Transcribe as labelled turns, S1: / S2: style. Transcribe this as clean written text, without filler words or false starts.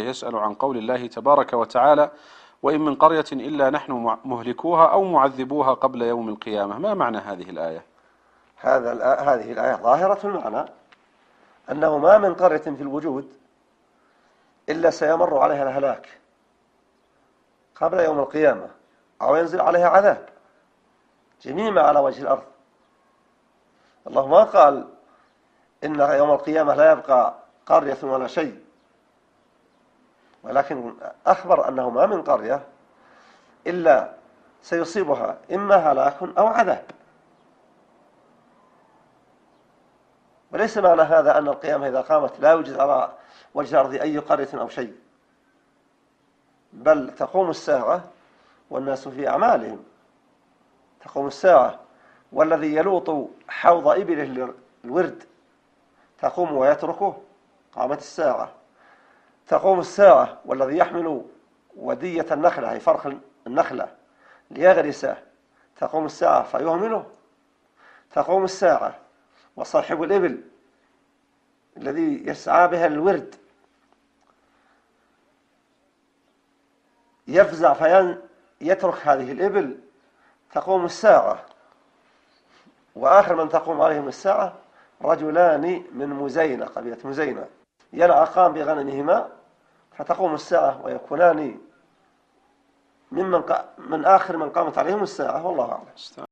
S1: يسأل عن قول الله تبارك وتعالى: وإن من قرية إلا نحن مهلكوها أو معذبوها قبل يوم القيامة. ما معنى هذه الآية؟
S2: هذه الآية ظاهرة المعنى، أنه ما من قرية في الوجود إلا سيمر عليها الهلاك قبل يوم القيامة أو ينزل عليها عذاب، جميع ما على وجه الأرض. الله ما قال إن يوم القيامة لا يبقى قرية ولا شيء، ولكن أخبر أنه ما من قرية إلا سيصيبها إما هلاك أو عذاب. وليس معنى هذا أن القيامة إذا قامت لا يوجد على وجه الأرض أي قرية أو شيء، بل تقوم الساعة والناس في أعمالهم. تقوم الساعة والذي يلوط حوض إبله الورد تقوم ويتركه، قامت الساعة. تقوم الساعة والذي يحمل ودية النخلة، أي فرخ النخلة، ليغرسه، تقوم الساعة فيهمله. تقوم الساعة وصاحب الإبل الذي يسعى بها الورد يفزع فيترك هذه الإبل، تقوم الساعة. وآخر من تقوم عليهم الساعة رجلان من مزينة، قبيلة مزينة، يلعقان بغنمهما، فتقوم الساعة ويكونان من آخر من قامت عليهم الساعة، والله أعلم.